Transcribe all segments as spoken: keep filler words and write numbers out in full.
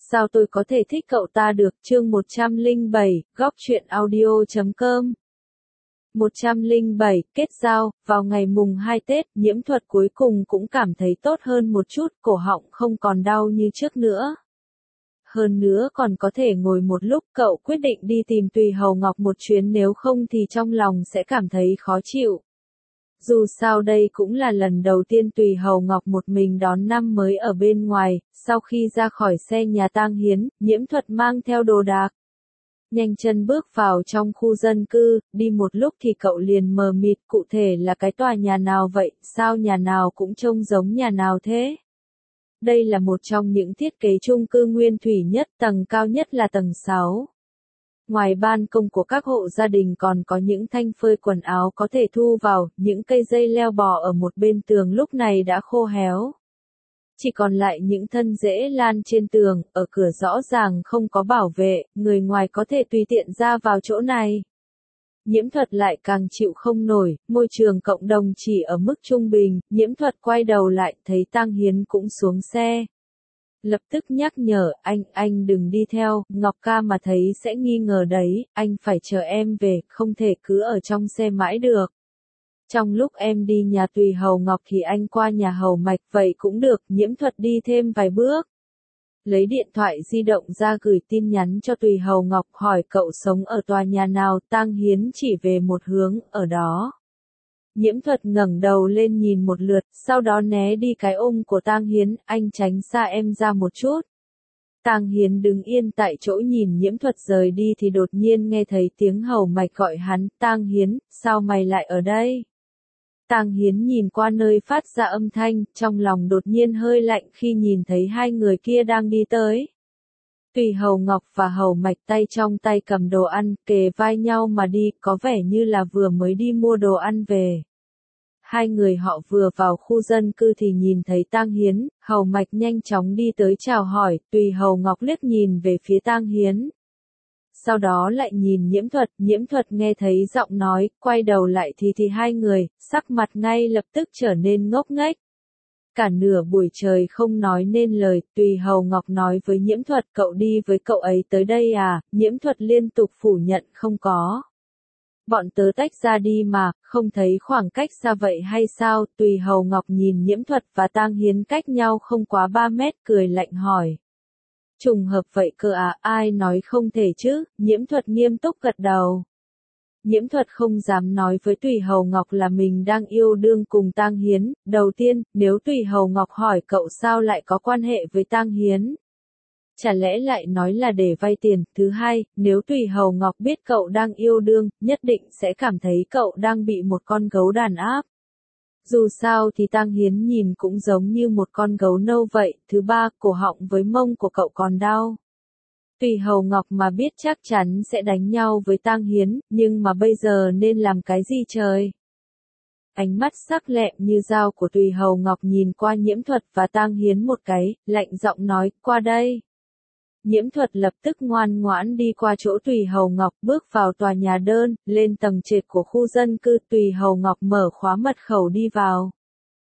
Sao tôi có thể thích cậu ta được? Chương một trăm lẻ bảy, góc truyện audio chấm com. một trăm lẻ bảy, kết giao, vào ngày mùng hai Tết, Nhiễm Thuật cuối cùng cũng cảm thấy tốt hơn một chút, cổ họng không còn đau như trước nữa. Hơn nữa còn có thể ngồi một lúc, cậu quyết định đi tìm Tùy Hầu Ngọc một chuyến, nếu không thì trong lòng sẽ cảm thấy khó chịu. Dù sao đây cũng là lần đầu tiên Tùy Hầu Ngọc một mình đón năm mới ở bên ngoài, sau khi ra khỏi xe nhà tang Hiến, Nhiễm Thuật mang theo đồ đạc. Nhanh chân bước vào trong khu dân cư, đi một lúc thì cậu liền mờ mịt, cụ thể là cái tòa nhà nào vậy, sao nhà nào cũng trông giống nhà nào thế? Đây là một trong những thiết kế chung cư nguyên thủy nhất, tầng cao nhất là tầng sáu. Ngoài ban công của các hộ gia đình còn có những thanh phơi quần áo có thể thu vào, những cây dây leo bò ở một bên tường lúc này đã khô héo. Chỉ còn lại những thân rễ lan trên tường, ở cửa rõ ràng không có bảo vệ, người ngoài có thể tùy tiện ra vào chỗ này. Nhiễm Thuật lại càng chịu không nổi, môi trường cộng đồng chỉ ở mức trung bình, Nhiễm Thuật quay đầu lại, thấy tang Hiến cũng xuống xe. Lập tức nhắc nhở, anh, anh đừng đi theo, Ngọc ca mà thấy sẽ nghi ngờ đấy, anh phải chờ em về, không thể cứ ở trong xe mãi được. Trong lúc em đi nhà Tùy Hầu Ngọc thì anh qua nhà Hầu Mạch, vậy cũng được, Nhiễm Thuật đi thêm vài bước. Lấy điện thoại di động ra gửi tin nhắn cho Tùy Hầu Ngọc, hỏi cậu sống ở tòa nhà nào, tang Hiến chỉ về một hướng, ở đó. Nhiễm Thuật ngẩng đầu lên nhìn một lượt, sau đó né đi cái ôm của tang Hiến, anh tránh xa em ra một chút. Tang Hiến đứng yên tại chỗ nhìn Nhiễm Thuật rời đi thì đột nhiên nghe thấy tiếng Hầu Mạch gọi hắn, tang Hiến, sao mày lại ở đây? Tang Hiến nhìn qua nơi phát ra âm thanh, trong lòng đột nhiên hơi lạnh khi nhìn thấy hai người kia đang đi tới. Tùy Hầu Ngọc và Hầu Mạch tay trong tay cầm đồ ăn, kề vai nhau mà đi, có vẻ như là vừa mới đi mua đồ ăn về. Hai người họ vừa vào khu dân cư thì nhìn thấy tang Hiến, Hầu Mạch nhanh chóng đi tới chào hỏi, Tùy Hầu Ngọc liếc nhìn về phía tang Hiến. Sau đó lại nhìn Nhiễm Thuật, Nhiễm Thuật nghe thấy giọng nói, quay đầu lại thì thì hai người, sắc mặt ngay lập tức trở nên ngốc nghếch. Cả nửa buổi trời không nói nên lời, Tùy Hầu Ngọc nói với Nhiễm Thuật, cậu đi với cậu ấy tới đây à, Nhiễm Thuật liên tục phủ nhận không có. Bọn tớ tách ra đi mà, không thấy khoảng cách xa vậy hay sao, Tùy Hầu Ngọc nhìn Nhiễm Thuật và tang Hiến cách nhau không quá ba mét, cười lạnh hỏi. Trùng hợp vậy cơ à, ai nói không thể chứ, Nhiễm Thuật nghiêm túc gật đầu. Nhiễm Thuật không dám nói với Tùy Hầu Ngọc là mình đang yêu đương cùng tang Hiến, đầu tiên, nếu Tùy Hầu Ngọc hỏi cậu sao lại có quan hệ với tang Hiến. Chả lẽ lại nói là để vay tiền, thứ hai, nếu Tùy Hầu Ngọc biết cậu đang yêu đương, nhất định sẽ cảm thấy cậu đang bị một con gấu đàn áp. Dù sao thì tang Hiến nhìn cũng giống như một con gấu nâu vậy, thứ ba, cổ họng với mông của cậu còn đau. Tùy Hầu Ngọc mà biết chắc chắn sẽ đánh nhau với tang Hiến, nhưng mà bây giờ nên làm cái gì trời? Ánh mắt sắc lẹm như dao của Tùy Hầu Ngọc nhìn qua Nhiễm Thuật và tang Hiến một cái, lạnh giọng nói, qua đây. Nhiễm Thuật lập tức ngoan ngoãn đi qua chỗ Tùy Hầu Ngọc, bước vào tòa nhà đơn, lên tầng trệt của khu dân cư, Tùy Hầu Ngọc mở khóa mật khẩu đi vào.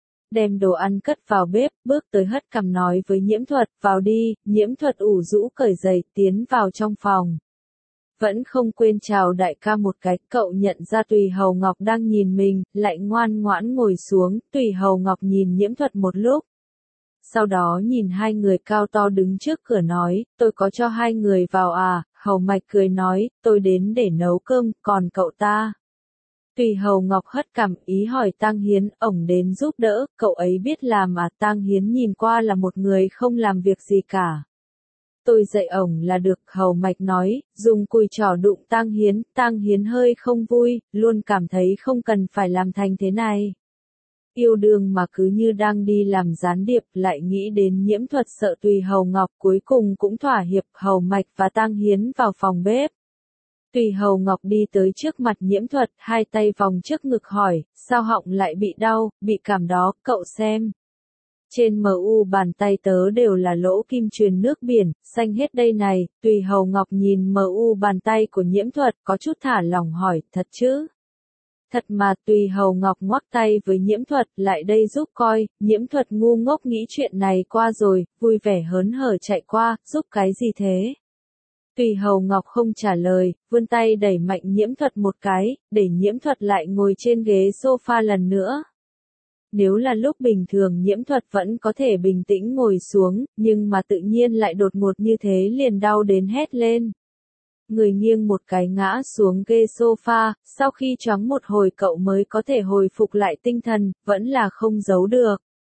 Đem đồ ăn cất vào bếp, bước tới hất cằm nói với Nhiễm Thuật, vào đi, Nhiễm Thuật ủ rũ cởi giày, tiến vào trong phòng. Vẫn không quên chào đại ca một cái, cậu nhận ra Tùy Hầu Ngọc đang nhìn mình, lại ngoan ngoãn ngồi xuống, Tùy Hầu Ngọc nhìn Nhiễm Thuật một lúc. Sau đó nhìn hai người cao to đứng trước cửa nói, tôi có cho hai người vào à, Hầu Mạch cười nói, tôi đến để nấu cơm, còn cậu ta. Tùy Hầu Ngọc hất cằm, ý hỏi tang Hiến, ổng đến giúp đỡ, cậu ấy biết làm à, tang Hiến nhìn qua là một người không làm việc gì cả. Tôi dạy ổng là được, Hầu Mạch nói, dùng cùi trỏ đụng tang Hiến, tang Hiến hơi không vui, luôn cảm thấy không cần phải làm thành thế này. Yêu đương mà cứ như đang đi làm gián điệp, lại nghĩ đến Nhiễm Thuật sợ Tùy Hầu Ngọc, cuối cùng cũng thỏa hiệp, Hầu Mạch và tang Hiến vào phòng bếp. Tùy Hầu Ngọc đi tới trước mặt Nhiễm Thuật, hai tay vòng trước ngực hỏi, sao họng lại bị đau, bị cảm đó, cậu xem. Trên mu bàn tay tớ đều là lỗ kim truyền nước biển, xanh hết đây này, Tùy Hầu Ngọc nhìn mu bàn tay của Nhiễm Thuật, có chút thả lỏng hỏi, thật chứ? Thật mà, Tùy Hầu Ngọc ngoắc tay với Nhiễm Thuật, lại đây giúp coi. Nhiễm Thuật ngu ngốc nghĩ chuyện này qua rồi, vui vẻ hớn hở chạy qua, giúp cái gì thế? Tùy Hầu Ngọc không trả lời, vươn tay đẩy mạnh Nhiễm Thuật một cái, để Nhiễm Thuật lại ngồi trên ghế sofa lần nữa. Nếu là lúc bình thường Nhiễm Thuật vẫn có thể bình tĩnh ngồi xuống, nhưng mà tự nhiên lại đột ngột như thế liền đau đến hét lên. Người nghiêng một cái ngã xuống ghế sofa, sau khi choáng một hồi cậu mới có thể hồi phục lại tinh thần, vẫn là không giấu được.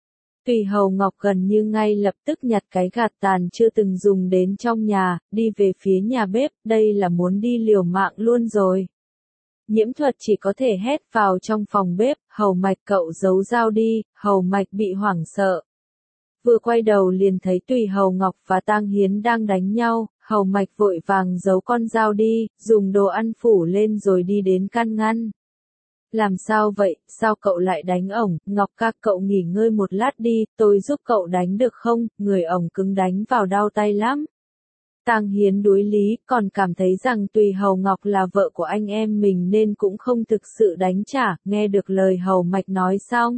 Tùy Hầu Ngọc gần như ngay lập tức nhặt cái gạt tàn chưa từng dùng đến trong nhà, đi về phía nhà bếp, đây là muốn đi liều mạng luôn rồi. Nhiễm Thuật chỉ có thể hét vào trong phòng bếp, Hầu Mạch cậu giấu dao đi, Hầu Mạch bị hoảng sợ. Vừa quay đầu liền thấy Tùy Hầu Ngọc và Tang Hiến đang đánh nhau, Hầu Mạch vội vàng giấu con dao đi, dùng đồ ăn phủ lên rồi đi đến can ngăn. Làm sao vậy, sao cậu lại đánh ổng, Ngọc ca cậu nghỉ ngơi một lát đi, tôi giúp cậu đánh được không, người ổng cứng đánh vào đau tay lắm. Tang Hiến đối lý, còn cảm thấy rằng Tùy Hầu Ngọc là vợ của anh em mình nên cũng không thực sự đánh trả, nghe được lời Hầu Mạch nói xong.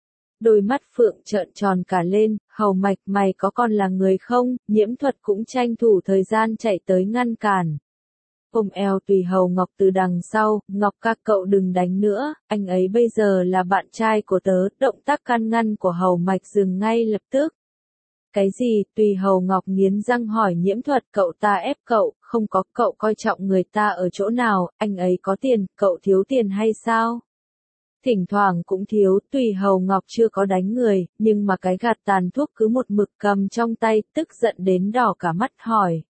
Đôi mắt Phượng trợn tròn cả lên, Hầu Mạch mày có còn là người không, Nhiễm Thuật cũng tranh thủ thời gian chạy tới ngăn cản. Ôm eo Tùy Hầu Ngọc từ đằng sau, Ngọc ca cậu đừng đánh nữa, anh ấy bây giờ là bạn trai của tớ, động tác can ngăn của Hầu Mạch dừng ngay lập tức. Cái gì, Tùy Hầu Ngọc nghiến răng hỏi Nhiễm Thuật, cậu ta ép cậu, không có, cậu coi trọng người ta ở chỗ nào, anh ấy có tiền, cậu thiếu tiền hay sao? Thỉnh thoảng cũng thiếu, Tùy Hầu Ngọc chưa có đánh người, nhưng mà cái gạt tàn thuốc cứ một mực cầm trong tay, tức giận đến đỏ cả mắt hỏi.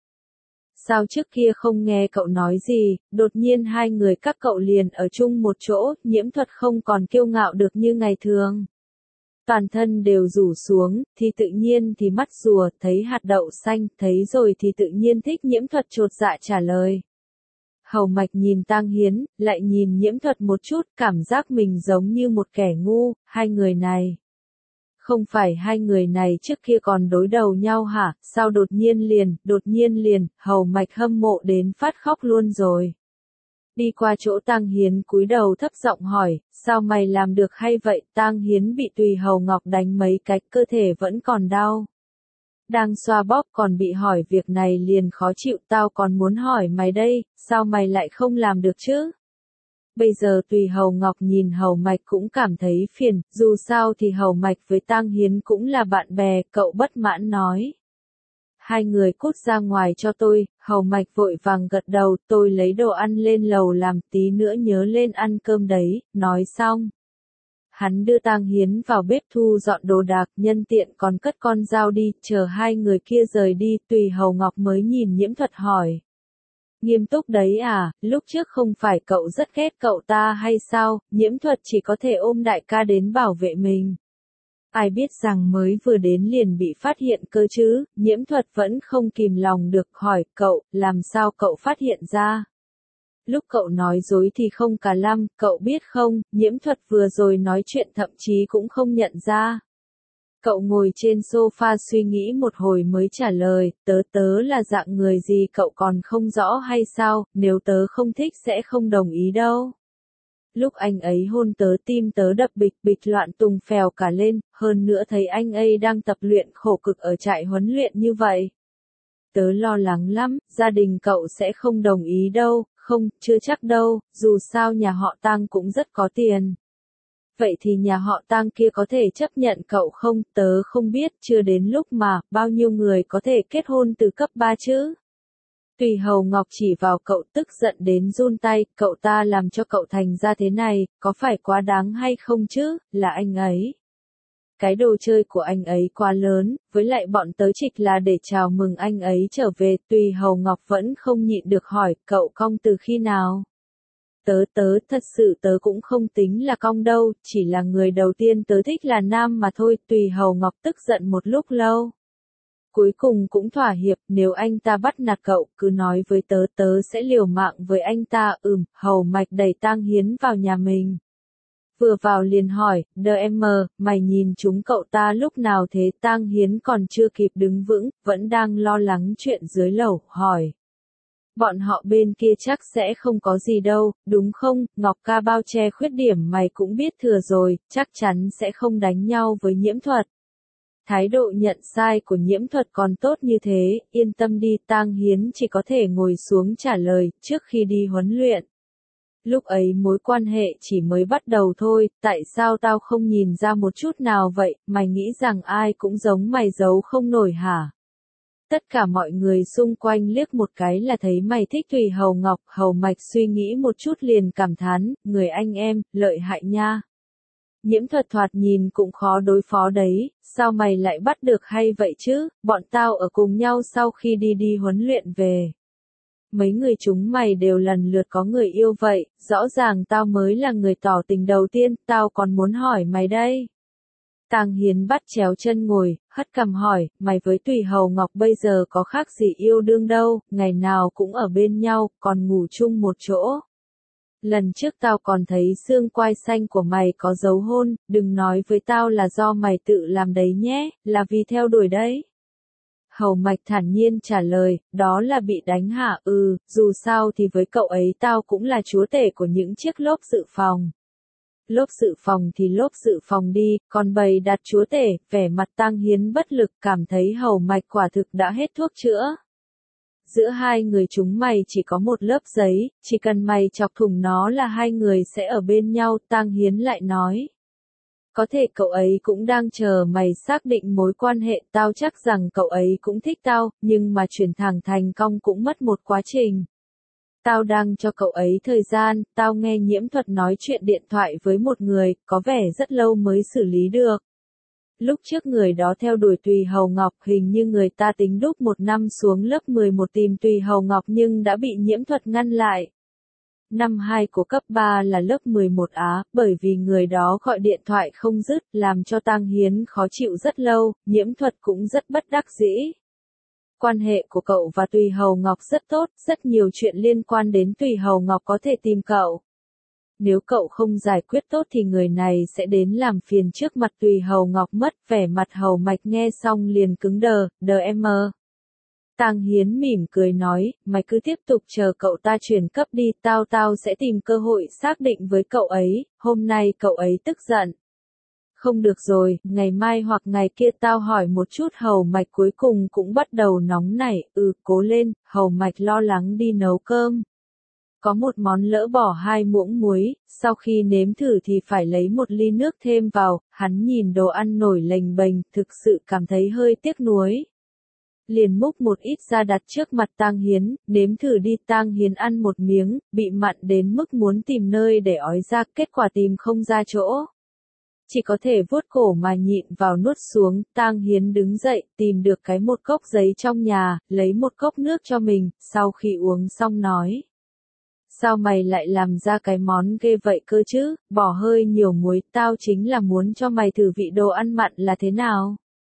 Sao trước kia không nghe cậu nói gì, đột nhiên hai người các cậu liền ở chung một chỗ, Nhiễm Thuật không còn kiêu ngạo được như ngày thường. Toàn thân đều rủ xuống, thì tự nhiên thì mắt rùa, thấy hạt đậu xanh, thấy rồi thì tự nhiên thích, Nhiễm Thuật chột dạ trả lời. Hầu Mạch nhìn Tang Hiến, lại nhìn Nhiễm Thuật một chút, cảm giác mình giống như một kẻ ngu, hai người này. Không phải hai người này trước kia còn đối đầu nhau hả, sao đột nhiên liền, đột nhiên liền, Hầu Mạch hâm mộ đến phát khóc luôn rồi. Đi qua chỗ Tang Hiến cúi đầu thấp giọng hỏi, sao mày làm được hay vậy, Tang Hiến bị Tùy Hầu Ngọc đánh mấy cái, cơ thể vẫn còn đau. Đang xoa bóp còn bị hỏi việc này liền khó chịu, tao còn muốn hỏi mày đây, sao mày lại không làm được chứ? Bây giờ Tùy Hầu Ngọc nhìn Hầu Mạch cũng cảm thấy phiền, dù sao thì Hầu Mạch với Tang Hiến cũng là bạn bè, cậu bất mãn nói. Hai người cút ra ngoài cho tôi, Hầu Mạch vội vàng gật đầu, tôi lấy đồ ăn lên lầu làm, tí nữa nhớ lên ăn cơm đấy, nói xong. Hắn đưa Tang Hiến vào bếp thu dọn đồ đạc, nhân tiện còn cất con dao đi, chờ hai người kia rời đi, Tùy Hầu Ngọc mới nhìn Nhiễm Thuật hỏi. Nghiêm túc đấy à, lúc trước không phải cậu rất ghét cậu ta hay sao, Nhiễm Thuật chỉ có thể ôm đại ca đến bảo vệ mình. Ai biết rằng mới vừa đến liền bị phát hiện cơ chứ, Nhiễm Thuật vẫn không kìm lòng được hỏi cậu, làm sao cậu phát hiện ra? Lúc cậu nói dối thì không cả lăm, cậu biết không, Nhiễm Thuật vừa rồi nói chuyện thậm chí cũng không nhận ra. Cậu ngồi trên sofa suy nghĩ một hồi mới trả lời, tớ tớ là dạng người gì cậu còn không rõ hay sao, nếu tớ không thích sẽ không đồng ý đâu. Lúc anh ấy hôn tớ tim tớ đập bịch bịch loạn tùng phèo cả lên, hơn nữa thấy anh ấy đang tập luyện khổ cực ở trại huấn luyện như vậy. Tớ lo lắng lắm, gia đình cậu sẽ không đồng ý đâu, không, chưa chắc đâu, dù sao nhà họ Tang cũng rất có tiền. Vậy thì nhà họ Tang kia có thể chấp nhận cậu không, tớ không biết, chưa đến lúc mà, bao nhiêu người có thể kết hôn từ cấp ba chứ? Tùy Hầu Ngọc chỉ vào cậu tức giận đến run tay, cậu ta làm cho cậu thành ra thế này, có phải quá đáng hay không chứ, là anh ấy. Cái đồ chơi của anh ấy quá lớn, với lại bọn tớ trịch là để chào mừng anh ấy trở về, Tùy Hầu Ngọc vẫn không nhịn được hỏi, cậu cong từ khi nào? Tớ tớ, thật sự tớ cũng không tính là cong đâu, chỉ là người đầu tiên tớ thích là nam mà thôi, Tùy Hầu Ngọc tức giận một lúc lâu. Cuối cùng cũng thỏa hiệp, nếu anh ta bắt nạt cậu, cứ nói với tớ, tớ sẽ liều mạng với anh ta, ừm, Hầu Mạch đẩy Tang Hiến vào nhà mình. Vừa vào liền hỏi, đờ em mờ, mày nhìn chúng cậu ta lúc nào thế, Tang Hiến còn chưa kịp đứng vững, vẫn đang lo lắng chuyện dưới lầu, hỏi. Bọn họ bên kia chắc sẽ không có gì đâu, đúng không? Ngọc ca bao che khuyết điểm mày cũng biết thừa rồi, chắc chắn sẽ không đánh nhau với Nhiễm Thuật. Thái độ nhận sai của Nhiễm Thuật còn tốt như thế, yên tâm đi. Tang Hiến chỉ có thể ngồi xuống trả lời, trước khi đi huấn luyện. Lúc ấy mối quan hệ chỉ mới bắt đầu thôi, tại sao tao không nhìn ra một chút nào vậy, mày nghĩ rằng ai cũng giống mày giấu không nổi hả? Tất cả mọi người xung quanh liếc một cái là thấy mày thích Tùy Hầu Ngọc. Hầu Mạch suy nghĩ một chút liền cảm thán, người anh em, lợi hại nha. Nhiễm Thuật thoạt nhìn cũng khó đối phó đấy, sao mày lại bắt được hay vậy chứ, bọn tao ở cùng nhau sau khi đi đi huấn luyện về. Mấy người chúng mày đều lần lượt có người yêu vậy, rõ ràng tao mới là người tỏ tình đầu tiên, tao còn muốn hỏi mày đây. Tang Hiến bắt chéo chân ngồi, hất cằm hỏi, mày với Tùy Hầu Ngọc bây giờ có khác gì yêu đương đâu, ngày nào cũng ở bên nhau, còn ngủ chung một chỗ. Lần trước tao còn thấy xương quai xanh của mày có dấu hôn, đừng nói với tao là do mày tự làm đấy nhé, là vì theo đuổi đấy. Hầu Mạch thản nhiên trả lời, đó là bị đánh hả? Ừ, dù sao thì với cậu ấy tao cũng là chúa tể của những chiếc lốp dự phòng. Lốp dự phòng thì lốp dự phòng đi, còn bày đặt chúa tể, vẻ mặt Tang Hiến bất lực, cảm thấy Hầu Mạch quả thực đã hết thuốc chữa. Giữa hai người chúng mày chỉ có một lớp giấy, chỉ cần mày chọc thủng nó là hai người sẽ ở bên nhau, Tang Hiến lại nói. Có thể cậu ấy cũng đang chờ mày xác định mối quan hệ, tao chắc rằng cậu ấy cũng thích tao, nhưng mà chuyển thẳng thành công cũng mất một quá trình. Tao đang cho cậu ấy thời gian, tao nghe Nhiễm Thuật nói chuyện điện thoại với một người, có vẻ rất lâu mới xử lý được. Lúc trước người đó theo đuổi Tùy Hầu Ngọc, hình như người ta tính đúc một năm xuống lớp mười một tìm Tùy Hầu Ngọc nhưng đã bị Nhiễm Thuật ngăn lại. Năm hai của cấp ba là lớp mười một Á, bởi vì người đó gọi điện thoại không dứt, làm cho Tang Hiến khó chịu rất lâu, Nhiễm Thuật cũng rất bất đắc dĩ. Quan hệ của cậu và Tùy Hầu Ngọc rất tốt, rất nhiều chuyện liên quan đến Tùy Hầu Ngọc có thể tìm cậu. Nếu cậu không giải quyết tốt thì người này sẽ đến làm phiền trước mặt Tùy Hầu Ngọc mất, vẻ mặt Hầu Mạch nghe xong liền cứng đờ, đờ em mờ. Tang Hiến mỉm cười nói, mày cứ tiếp tục chờ cậu ta chuyển cấp đi, tao tao sẽ tìm cơ hội xác định với cậu ấy, hôm nay cậu ấy tức giận. Không được rồi, ngày mai hoặc ngày kia tao hỏi một chút. Hầu Mạch cuối cùng cũng bắt đầu nóng nảy, ừ, cố lên. Hầu Mạch lo lắng đi nấu cơm. Có một món lỡ bỏ hai muỗng muối, sau khi nếm thử thì phải lấy một ly nước thêm vào, hắn nhìn đồ ăn nổi lềnh bềnh, thực sự cảm thấy hơi tiếc nuối. Liền múc một ít ra đặt trước mặt Tang Hiến, nếm thử đi. Tang Hiến ăn một miếng, bị mặn đến mức muốn tìm nơi để ói ra, kết quả tìm không ra chỗ. Chỉ có thể vuốt cổ mà nhịn vào nuốt xuống. Tang Hiến đứng dậy, tìm được cái một cốc giấy trong nhà, lấy một cốc nước cho mình, sau khi uống xong nói. Sao mày lại làm ra cái món ghê vậy cơ chứ, bỏ hơi nhiều muối, tao chính là muốn cho mày thử vị đồ ăn mặn là thế nào.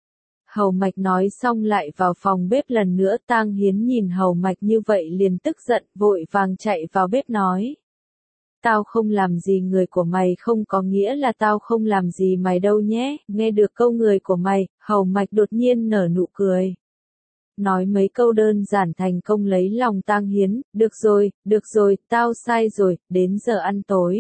Hầu Mạch nói xong lại vào phòng bếp lần nữa. Tang Hiến nhìn Hầu Mạch như vậy liền tức giận, vội vàng chạy vào bếp nói. Tao không làm gì người của mày không có nghĩa là tao không làm gì mày đâu nhé. Nghe được câu người của mày, Hầu Mạch đột nhiên nở nụ cười. Nói mấy câu đơn giản thành công lấy lòng Tang Hiến, được rồi, được rồi, tao sai rồi, đến giờ ăn tối.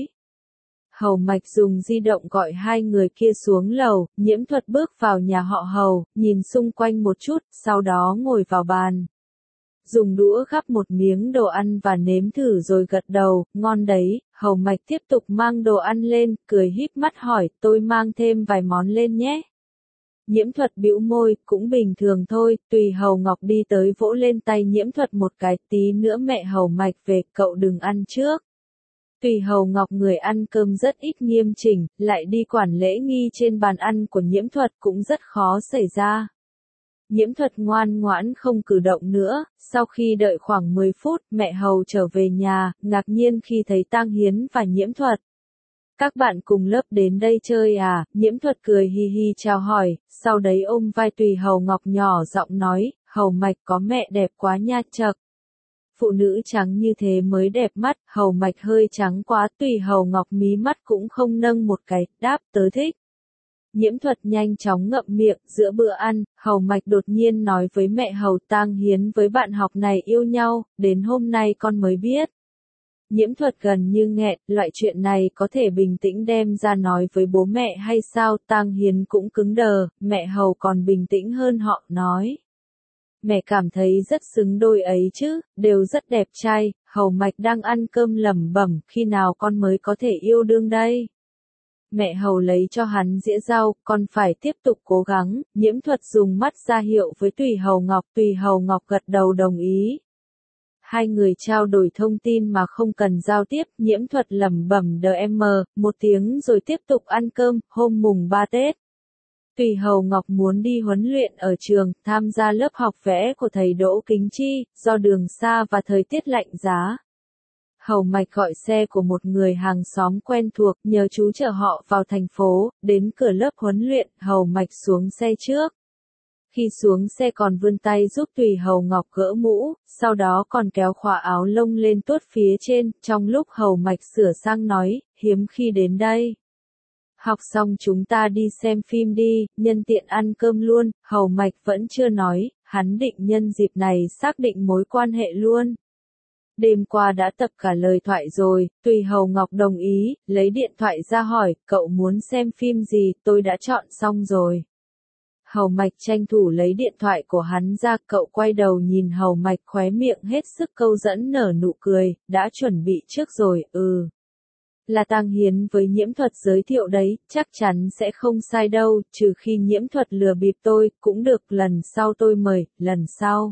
Hầu Mạch dùng di động gọi hai người kia xuống lầu, Nhiễm Thuật bước vào nhà họ Hầu, nhìn xung quanh một chút, sau đó ngồi vào bàn. Dùng đũa gắp một miếng đồ ăn và nếm thử rồi gật đầu, ngon đấy. Hầu Mạch tiếp tục mang đồ ăn lên, cười híp mắt hỏi, tôi mang thêm vài món lên nhé. Nhiễm Thuật bĩu môi, cũng bình thường thôi. Tùy Hầu Ngọc đi tới vỗ lên tay Nhiễm Thuật một cái, tí nữa mẹ Hầu Mạch về, cậu đừng ăn trước. Tùy Hầu Ngọc người ăn cơm rất ít nghiêm chỉnh, lại đi quản lễ nghi trên bàn ăn của Nhiễm Thuật cũng rất khó xảy ra. Nhiễm Thuật ngoan ngoãn không cử động nữa, sau khi đợi khoảng mười phút, mẹ Hầu trở về nhà, ngạc nhiên khi thấy Tang Hiến và Nhiễm Thuật. Các bạn cùng lớp đến đây chơi à? Nhiễm Thuật cười hi hi chào hỏi, sau đấy ôm vai Tùy Hầu Ngọc nhỏ giọng nói, Hầu Mạch có mẹ đẹp quá nha chậc. Phụ nữ trắng như thế mới đẹp mắt, Hầu Mạch hơi trắng quá. Tùy Hầu Ngọc mí mắt cũng không nâng một cái, đáp tớ thích. Nhiễm Thuật nhanh chóng ngậm miệng, giữa bữa ăn, Hầu Mạch đột nhiên nói với mẹ Hầu Tang Hiến với bạn học này yêu nhau, đến hôm nay con mới biết. Nhiễm Thuật gần như nghẹn, loại chuyện này có thể bình tĩnh đem ra nói với bố mẹ hay sao? Tang Hiến cũng cứng đờ, mẹ Hầu còn bình tĩnh hơn họ, nói. Mẹ cảm thấy rất xứng đôi ấy chứ, đều rất đẹp trai. Hầu Mạch đang ăn cơm lẩm bẩm, khi nào con mới có thể yêu đương đây? Mẹ Hầu lấy cho hắn dĩa rau, con phải tiếp tục cố gắng. Nhiễm Thuật dùng mắt ra hiệu với Tùy Hầu Ngọc, Tùy Hầu Ngọc gật đầu đồng ý. Hai người trao đổi thông tin mà không cần giao tiếp, Nhiễm Thuật lẩm bẩm đờ em một tiếng rồi tiếp tục ăn cơm. Hôm mùng ba Tết, Tùy Hầu Ngọc muốn đi huấn luyện ở trường, tham gia lớp học vẽ của thầy Đỗ Kính Chi, do đường xa và thời tiết lạnh giá. Hầu Mạch gọi xe của một người hàng xóm quen thuộc, nhờ chú chở họ vào thành phố. Đến cửa lớp huấn luyện, Hầu Mạch xuống xe trước. Khi xuống xe còn vươn tay giúp Tùy Hầu Ngọc gỡ mũ, sau đó còn kéo khóa áo lông lên tuốt phía trên. Trong lúc Hầu Mạch sửa sang nói, hiếm khi đến đây. Học xong chúng ta đi xem phim đi, nhân tiện ăn cơm luôn. Hầu Mạch vẫn chưa nói, hắn định nhân dịp này xác định mối quan hệ luôn. Đêm qua đã tập cả lời thoại rồi, Tùy Hầu Ngọc đồng ý, lấy điện thoại ra hỏi, cậu muốn xem phim gì, tôi đã chọn xong rồi. Hầu Mạch tranh thủ lấy điện thoại của hắn ra, cậu quay đầu nhìn Hầu Mạch khóe miệng hết sức câu dẫn nở nụ cười, đã chuẩn bị trước rồi, ừ. Là Tang Hiến với Nhiễm Thuật giới thiệu đấy, chắc chắn sẽ không sai đâu, trừ khi Nhiễm Thuật lừa bịp tôi, cũng được, lần sau tôi mời, lần sau.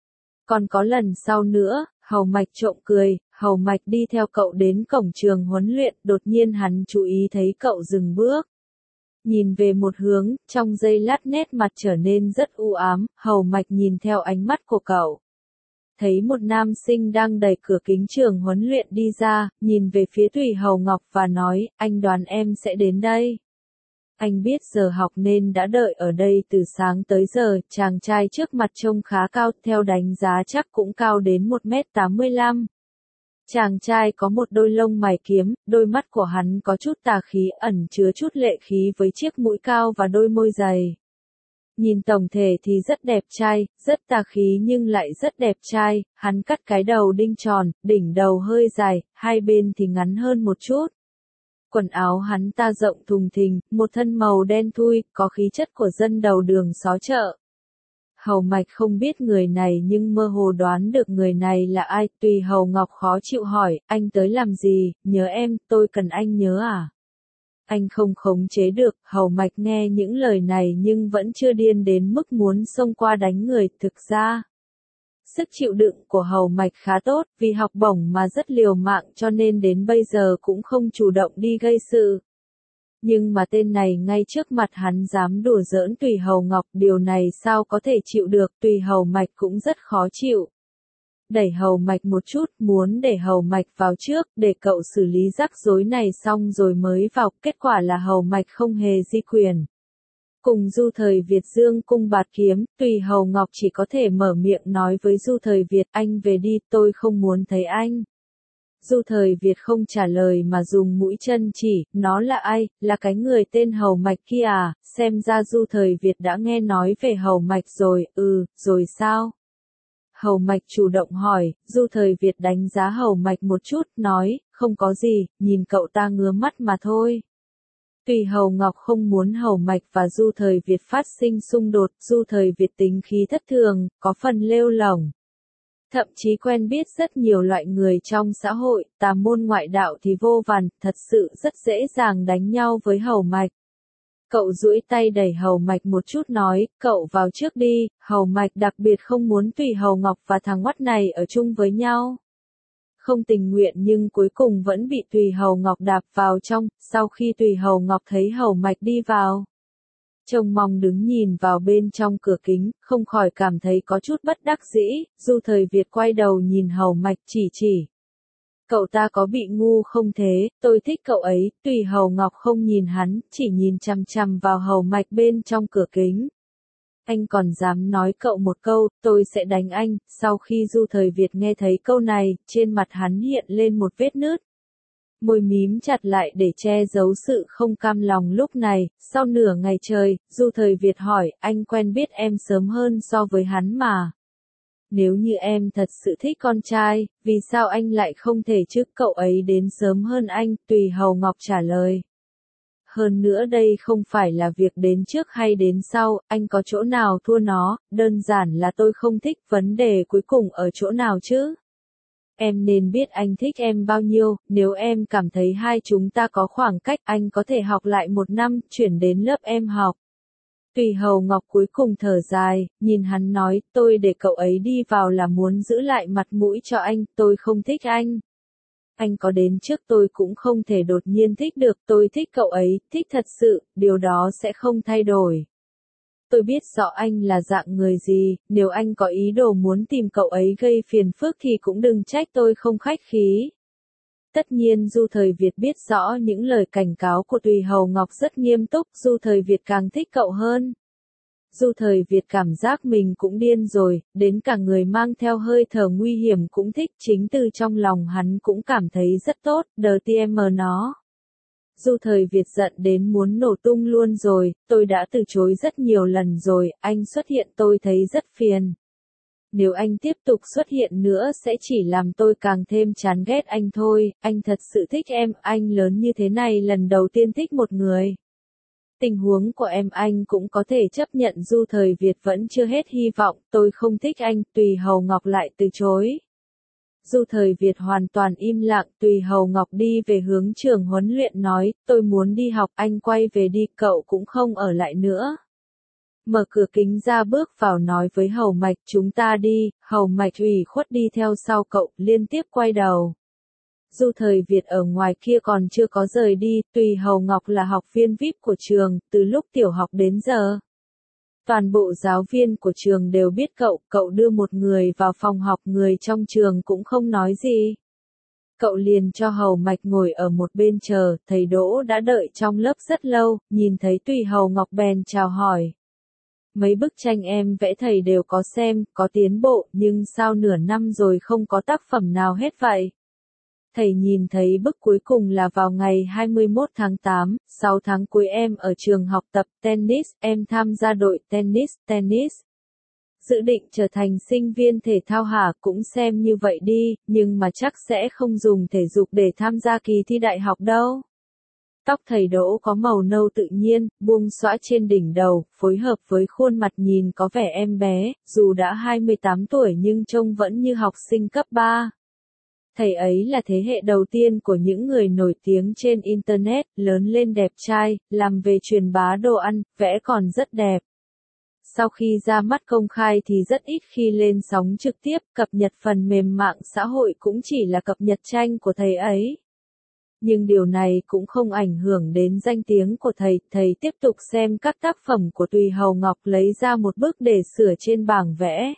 Còn có lần sau nữa. Hầu Mạch trộm cười, Hầu Mạch đi theo cậu đến cổng trường huấn luyện, đột nhiên hắn chú ý thấy cậu dừng bước. Nhìn về một hướng, trong giây lát nét mặt trở nên rất u ám, Hầu Mạch nhìn theo ánh mắt của cậu. Thấy một nam sinh đang đẩy cửa kính trường huấn luyện đi ra, nhìn về phía Tùy Hầu Ngọc và nói, anh đoán em sẽ đến đây. Anh biết giờ học nên đã đợi ở đây từ sáng tới giờ, chàng trai trước mặt trông khá cao, theo đánh giá chắc cũng cao đến một mét tám mươi lăm. Chàng trai có một đôi lông mày kiếm, đôi mắt của hắn có chút tà khí ẩn chứa chút lệ khí với chiếc mũi cao và đôi môi dày. Nhìn tổng thể thì rất đẹp trai, rất tà khí nhưng lại rất đẹp trai, hắn cắt cái đầu đinh tròn, đỉnh đầu hơi dài, hai bên thì ngắn hơn một chút. Quần áo hắn ta rộng thùng thình, một thân màu đen thui, có khí chất của dân đầu đường xó chợ. Hầu Mạch không biết người này nhưng mơ hồ đoán được người này là ai. Tùy Hầu Ngọc khó chịu hỏi, anh tới làm gì, nhớ em, tôi cần anh nhớ à? Anh không khống chế được. Hầu Mạch nghe những lời này nhưng vẫn chưa điên đến mức muốn xông qua đánh người. Thực ra, sức chịu đựng của Hầu Mạch khá tốt, vì học bổng mà rất liều mạng cho nên đến bây giờ cũng không chủ động đi gây sự. Nhưng mà tên này ngay trước mặt hắn dám đùa giỡn Tùy Hầu Ngọc, điều này sao có thể chịu được, Tùy Hầu Mạch cũng rất khó chịu. Đẩy Hầu Mạch một chút, muốn để Hầu Mạch vào trước, để cậu xử lý rắc rối này xong rồi mới vào, kết quả là Hầu Mạch không hề di quyền. Cùng Du Thời Việt dương cung bạt kiếm, Tùy Hầu Ngọc chỉ có thể mở miệng nói với Du Thời Việt, anh về đi, tôi không muốn thấy anh. Du Thời Việt không trả lời mà dùng mũi chân chỉ, nó là ai, là cái người tên Hầu Mạch kia à, xem ra Du Thời Việt đã nghe nói về Hầu Mạch rồi, ừ, rồi sao? Hầu Mạch chủ động hỏi, Du Thời Việt đánh giá Hầu Mạch một chút, nói, không có gì, nhìn cậu ta ngứa mắt mà thôi. Tùy Hầu Ngọc không muốn Hầu Mạch và Du Thời Việt phát sinh xung đột, Du Thời Việt tính khí thất thường, có phần lêu lổng. Thậm chí quen biết rất nhiều loại người trong xã hội, tà môn ngoại đạo thì vô vàn, thật sự rất dễ dàng đánh nhau với Hầu Mạch. Cậu duỗi tay đẩy Hầu Mạch một chút nói, cậu vào trước đi. Hầu Mạch đặc biệt không muốn Tùy Hầu Ngọc và thằng oắt này ở chung với nhau. Không tình nguyện nhưng cuối cùng vẫn bị Tùy Hầu Ngọc đạp vào trong, sau khi Tùy Hầu Ngọc thấy Hầu Mạch đi vào. Trông mong đứng nhìn vào bên trong cửa kính, không khỏi cảm thấy có chút bất đắc dĩ. Du Thời Việt quay đầu nhìn Hầu Mạch chỉ chỉ. Cậu ta có bị ngu không thế, tôi thích cậu ấy. Tùy Hầu Ngọc không nhìn hắn, chỉ nhìn chằm chằm vào Hầu Mạch bên trong cửa kính. Anh còn dám nói cậu một câu, tôi sẽ đánh anh. Sau khi Du Thời Việt nghe thấy câu này, trên mặt hắn hiện lên một vết nứt. Môi mím chặt lại để che giấu sự không cam lòng lúc này, sau nửa ngày trời, Du Thời Việt hỏi, anh quen biết em sớm hơn so với hắn mà. Nếu như em thật sự thích con trai, vì sao anh lại không thể trước cậu ấy đến sớm hơn anh, Tùy Hầu Ngọc trả lời. Hơn nữa đây không phải là việc đến trước hay đến sau, anh có chỗ nào thua nó, đơn giản là tôi không thích, vấn đề cuối cùng ở chỗ nào chứ? Em nên biết anh thích em bao nhiêu, nếu em cảm thấy hai chúng ta có khoảng cách, anh có thể học lại một năm, chuyển đến lớp em học. Tùy Hầu Ngọc cuối cùng thở dài, nhìn hắn nói, tôi để cậu ấy đi vào là muốn giữ lại mặt mũi cho anh, tôi không thích anh. Anh có đến trước tôi cũng không thể đột nhiên thích được, tôi thích cậu ấy, thích thật sự, điều đó sẽ không thay đổi. Tôi biết rõ anh là dạng người gì, nếu anh có ý đồ muốn tìm cậu ấy gây phiền phức thì cũng đừng trách tôi không khách khí. Tất nhiên Du Thời Việt biết rõ những lời cảnh cáo của Tùy Hầu Ngọc rất nghiêm túc, Du Thời Việt càng thích cậu hơn. Du Thời Việt cảm giác mình cũng điên rồi, đến cả người mang theo hơi thở nguy hiểm cũng thích, chính từ trong lòng hắn cũng cảm thấy rất tốt, đờ tê em nó. Du Thời Việt giận đến muốn nổ tung luôn rồi, tôi đã từ chối rất nhiều lần rồi, anh xuất hiện tôi thấy rất phiền. Nếu anh tiếp tục xuất hiện nữa sẽ chỉ làm tôi càng thêm chán ghét anh thôi, anh thật sự thích em, anh lớn như thế này lần đầu tiên thích một người. Tình huống của em anh cũng có thể chấp nhận. Du Thời Việt vẫn chưa hết hy vọng, tôi không thích anh, Tùy Hầu Ngọc lại từ chối. Du Thời Việt hoàn toàn im lặng, Tùy Hầu Ngọc đi về hướng trường huấn luyện nói, tôi muốn đi học, anh quay về đi, cậu cũng không ở lại nữa. Mở cửa kính ra bước vào nói với Hầu Mạch, chúng ta đi, Hầu Mạch ủy khuất đi theo sau cậu, liên tiếp quay đầu. Du Thời Việt ở ngoài kia còn chưa có rời đi, Tùy Hầu Ngọc là học viên vi ai pi của trường, từ lúc tiểu học đến giờ. Toàn bộ giáo viên của trường đều biết cậu, cậu đưa một người vào phòng học, người trong trường cũng không nói gì. Cậu liền cho Hầu Mạch ngồi ở một bên chờ, thầy Đỗ đã đợi trong lớp rất lâu, nhìn thấy Tùy Hầu Ngọc bèn chào hỏi. Mấy bức tranh em vẽ thầy đều có xem, có tiến bộ, nhưng sao nửa năm rồi không có tác phẩm nào hết vậy? Thầy nhìn thấy bức cuối cùng là vào ngày hai mươi mốt tháng tám, sáu tháng cuối em ở trường học tập tennis, em tham gia đội tennis, tennis. Dự định trở thành sinh viên thể thao hả, cũng xem như vậy đi, nhưng mà chắc sẽ không dùng thể dục để tham gia kỳ thi đại học đâu. Tóc thầy Đỗ có màu nâu tự nhiên, buông xõa trên đỉnh đầu, phối hợp với khuôn mặt nhìn có vẻ em bé, dù đã hai mươi tám tuổi nhưng trông vẫn như học sinh cấp ba. Thầy ấy là thế hệ đầu tiên của những người nổi tiếng trên Internet, lớn lên đẹp trai, làm về truyền bá đồ ăn, vẽ còn rất đẹp. Sau khi ra mắt công khai thì rất ít khi lên sóng trực tiếp, cập nhật phần mềm mạng xã hội cũng chỉ là cập nhật tranh của thầy ấy. Nhưng điều này cũng không ảnh hưởng đến danh tiếng của thầy, thầy tiếp tục xem các tác phẩm của Tùy Hầu Ngọc, lấy ra một bức để sửa trên bảng vẽ.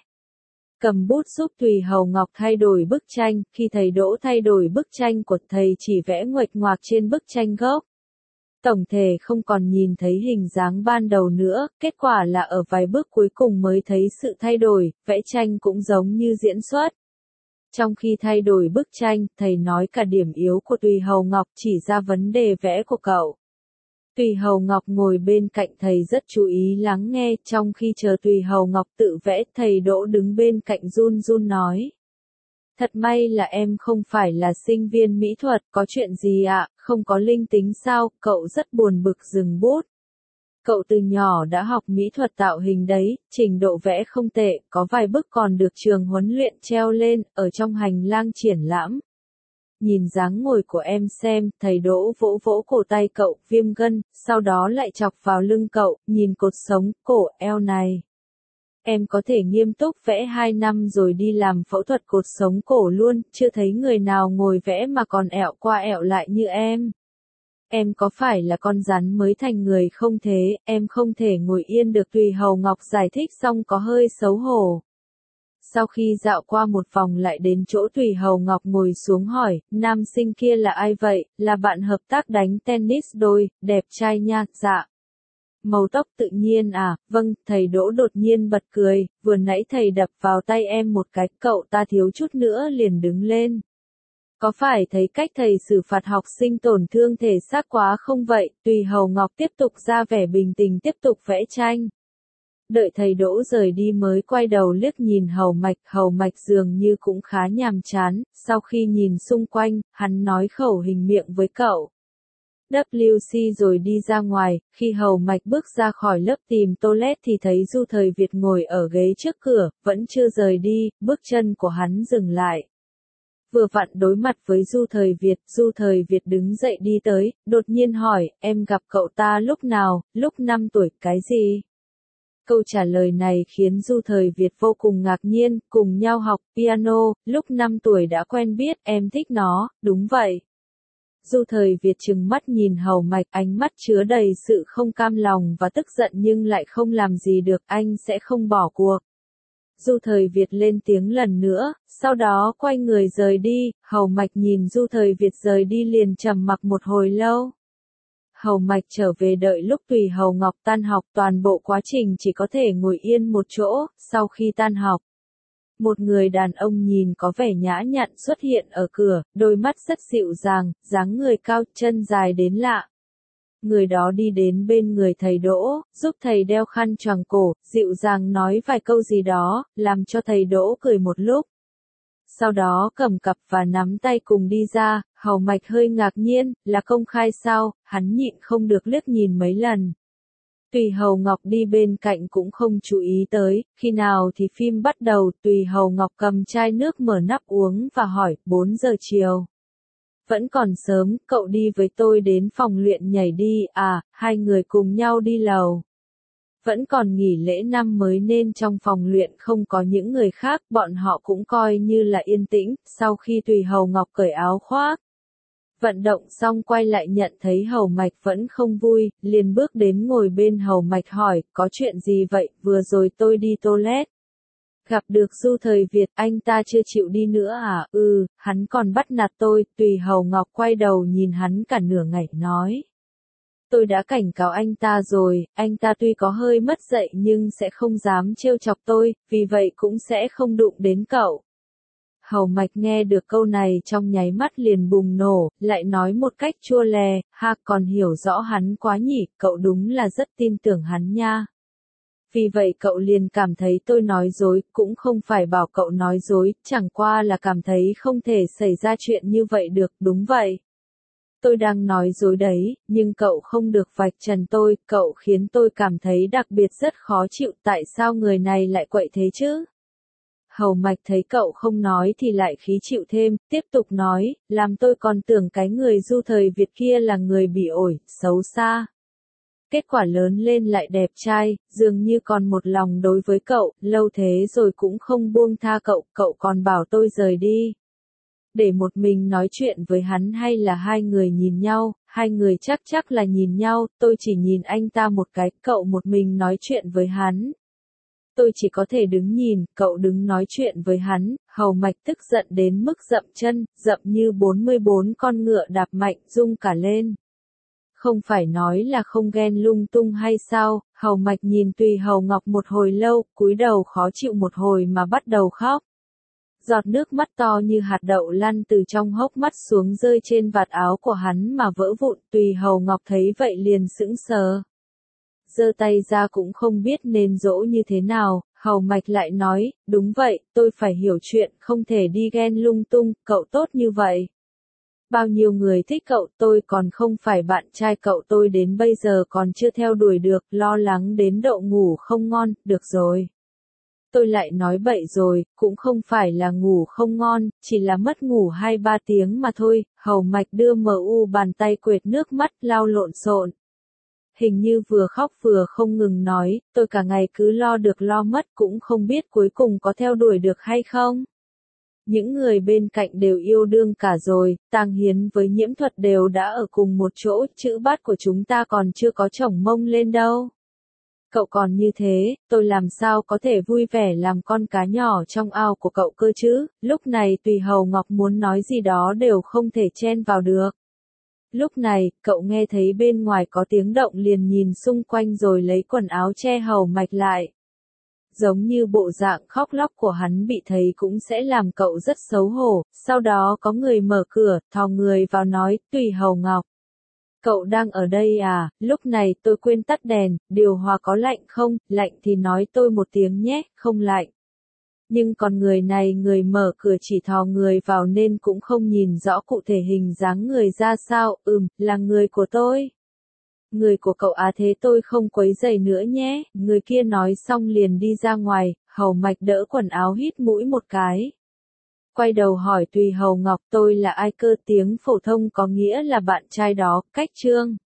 Cầm bút giúp Tùy Hầu Ngọc thay đổi bức tranh, khi thầy Đỗ thay đổi bức tranh của thầy chỉ vẽ nguệch ngoạc trên bức tranh gốc. Tổng thể không còn nhìn thấy hình dáng ban đầu nữa, kết quả là ở vài bước cuối cùng mới thấy sự thay đổi, vẽ tranh cũng giống như diễn xuất. Trong khi thay đổi bức tranh, thầy nói cả điểm yếu của Tùy Hầu Ngọc, chỉ ra vấn đề vẽ của cậu. Tùy Hầu Ngọc ngồi bên cạnh thầy rất chú ý lắng nghe, trong khi chờ Tùy Hầu Ngọc tự vẽ, thầy Đỗ đứng bên cạnh run run nói. Thật may là em không phải là sinh viên mỹ thuật, có chuyện gì ạ, không có linh tính sao, cậu rất buồn bực dừng bút. Cậu từ nhỏ đã học mỹ thuật tạo hình đấy, trình độ vẽ không tệ, có vài bức còn được trường huấn luyện treo lên, ở trong hành lang triển lãm. Nhìn dáng ngồi của em xem, thầy Đỗ vỗ vỗ cổ tay cậu, viêm gân, sau đó lại chọc vào lưng cậu, nhìn cột sống, cổ, eo này. Em có thể nghiêm túc vẽ hai năm rồi đi làm phẫu thuật cột sống cổ luôn, chưa thấy người nào ngồi vẽ mà còn ẹo qua ẹo lại như em. Em có phải là con rắn mới thành người không thế, em không thể ngồi yên được. Tùy Hầu Ngọc giải thích xong có hơi xấu hổ. Sau khi dạo qua một vòng lại đến chỗ Tùy Hầu Ngọc ngồi xuống hỏi, nam sinh kia là ai vậy, là bạn hợp tác đánh tennis đôi, đẹp trai nha, dạ. Màu tóc tự nhiên à, vâng, thầy Đỗ đột nhiên bật cười, vừa nãy thầy đập vào tay em một cái, cậu ta thiếu chút nữa liền đứng lên. Có phải thấy cách thầy xử phạt học sinh tổn thương thể xác quá không vậy? Tùy Hầu Ngọc tiếp tục ra vẻ bình tĩnh tiếp tục vẽ tranh. Đợi thầy Đỗ rời đi mới quay đầu liếc nhìn Hầu Mạch, Hầu Mạch dường như cũng khá nhàm chán, sau khi nhìn xung quanh, hắn nói khẩu hình miệng với cậu. W C rồi đi ra ngoài, khi Hầu Mạch bước ra khỏi lớp tìm toilet thì thấy Du Thời Việt ngồi ở ghế trước cửa, vẫn chưa rời đi, bước chân của hắn dừng lại. Vừa vặn đối mặt với Du Thời Việt, Du Thời Việt đứng dậy đi tới, đột nhiên hỏi, em gặp cậu ta lúc nào, lúc năm tuổi, cái gì? Câu trả lời này khiến Du Thời Việt vô cùng ngạc nhiên, cùng nhau học piano, lúc năm tuổi đã quen biết, em thích nó, đúng vậy. Du Thời Việt trừng mắt nhìn Hầu Mạch, ánh mắt chứa đầy sự không cam lòng và tức giận nhưng lại không làm gì được, anh sẽ không bỏ cuộc. Du Thời Việt lên tiếng lần nữa, sau đó quay người rời đi, Hầu Mạch nhìn Du Thời Việt rời đi liền trầm mặc một hồi lâu. Hầu Mạch trở về đợi lúc Tùy Hầu Ngọc tan học, toàn bộ quá trình chỉ có thể ngồi yên một chỗ, sau khi tan học. Một người đàn ông nhìn có vẻ nhã nhặn xuất hiện ở cửa, đôi mắt rất dịu dàng, dáng người cao, chân dài đến lạ. Người đó đi đến bên người thầy Đỗ, giúp thầy đeo khăn choàng cổ, dịu dàng nói vài câu gì đó, làm cho thầy Đỗ cười một lúc. Sau đó cầm cặp và nắm tay cùng đi ra, Hầu Mạch hơi ngạc nhiên, là công khai sao, hắn nhịn không được liếc nhìn mấy lần. Tùy Hầu Ngọc đi bên cạnh cũng không chú ý tới, khi nào thì phim bắt đầu, Tùy Hầu Ngọc cầm chai nước mở nắp uống và hỏi, bốn giờ chiều. Vẫn còn sớm, cậu đi với tôi đến phòng luyện nhảy đi, à, hai người cùng nhau đi lầu. Vẫn còn nghỉ lễ năm mới nên trong phòng luyện không có những người khác, bọn họ cũng coi như là yên tĩnh, sau khi Tùy Hầu Ngọc cởi áo khoác. Vận động xong quay lại nhận thấy Hầu Mạch vẫn không vui, liền bước đến ngồi bên Hầu Mạch hỏi, có chuyện gì vậy, vừa rồi tôi đi toilet. Gặp được Du Thời Việt, anh ta chưa chịu đi nữa à, ừ, hắn còn bắt nạt tôi, Tùy Hầu Ngọc quay đầu nhìn hắn cả nửa ngày, nói. Tôi đã cảnh cáo anh ta rồi, anh ta tuy có hơi mất dạy nhưng sẽ không dám trêu chọc tôi, vì vậy cũng sẽ không đụng đến cậu. Hầu Mạch nghe được câu này trong nháy mắt liền bùng nổ, lại nói một cách chua lè, ha còn hiểu rõ hắn quá nhỉ, cậu đúng là rất tin tưởng hắn nha. Vì vậy cậu liền cảm thấy tôi nói dối, cũng không phải bảo cậu nói dối, chẳng qua là cảm thấy không thể xảy ra chuyện như vậy được, đúng vậy. Tôi đang nói dối đấy, nhưng cậu không được vạch trần tôi, cậu khiến tôi cảm thấy đặc biệt rất khó chịu, tại sao người này lại quậy thế chứ? Hầu Mạch thấy cậu không nói thì lại khí chịu thêm, tiếp tục nói, làm tôi còn tưởng cái người Du Thời Việt kia là người bị ổi, xấu xa. Kết quả lớn lên lại đẹp trai, dường như còn một lòng đối với cậu, lâu thế rồi cũng không buông tha cậu, cậu còn bảo tôi rời đi. Để một mình nói chuyện với hắn hay là hai người nhìn nhau, hai người chắc chắc là nhìn nhau, tôi chỉ nhìn anh ta một cái, cậu một mình nói chuyện với hắn. Tôi chỉ có thể đứng nhìn, cậu đứng nói chuyện với hắn, Hầu Mạch tức giận đến mức dậm chân, dậm như bốn mươi bốn con ngựa đạp mạnh, rung cả lên. Không phải nói là không ghen lung tung hay sao, Hầu Mạch nhìn Tùy Hầu Ngọc một hồi lâu, cúi đầu khó chịu một hồi mà bắt đầu khóc. Giọt nước mắt to như hạt đậu lăn từ trong hốc mắt xuống rơi trên vạt áo của hắn mà vỡ vụn, Tùy Hầu Ngọc thấy vậy liền sững sờ. Giơ tay ra cũng không biết nên dỗ như thế nào, Hầu Mạch lại nói, đúng vậy, tôi phải hiểu chuyện, không thể đi ghen lung tung, cậu tốt như vậy. Bao nhiêu người thích cậu, tôi còn không phải bạn trai cậu, tôi đến bây giờ còn chưa theo đuổi được, lo lắng đến độ ngủ không ngon, được rồi. Tôi lại nói bậy rồi, cũng không phải là ngủ không ngon, chỉ là mất ngủ hai ba tiếng mà thôi, Hầu Mạch đưa mờ u bàn tay quệt nước mắt lau lộn xộn. Hình như vừa khóc vừa không ngừng nói, tôi cả ngày cứ lo được lo mất cũng không biết cuối cùng có theo đuổi được hay không. Những người bên cạnh đều yêu đương cả rồi, Tang Hiến với Nhiễm Thuật đều đã ở cùng một chỗ, chữ bát của chúng ta còn chưa có chổng mông lên đâu. Cậu còn như thế, tôi làm sao có thể vui vẻ làm con cá nhỏ trong ao của cậu cơ chứ, lúc này Tùy Hầu Ngọc muốn nói gì đó đều không thể chen vào được. Lúc này, cậu nghe thấy bên ngoài có tiếng động liền nhìn xung quanh rồi lấy quần áo che Hầu Mạch lại. giống như bộ dạng khóc lóc của hắn bị thấy cũng sẽ làm cậu rất xấu hổ. Sau đó có người mở cửa, thò người vào nói, Tùy Hầu Ngọc. Cậu đang ở đây à, lúc này tôi quên tắt đèn, điều hòa có lạnh không, lạnh thì nói tôi một tiếng nhé, không lạnh. Nhưng còn người này người mở cửa chỉ thò người vào nên cũng không nhìn rõ cụ thể hình dáng người ra sao, ừm, là người của tôi. Người của cậu à, thế tôi không quấy rầy nữa nhé, người kia nói xong liền đi ra ngoài, Hầu Mạch đỡ quần áo hít mũi một cái. Quay đầu hỏi Tùy Hầu Ngọc, tôi là ai cơ, tiếng phổ thông có nghĩa là bạn trai đó, cách Trương.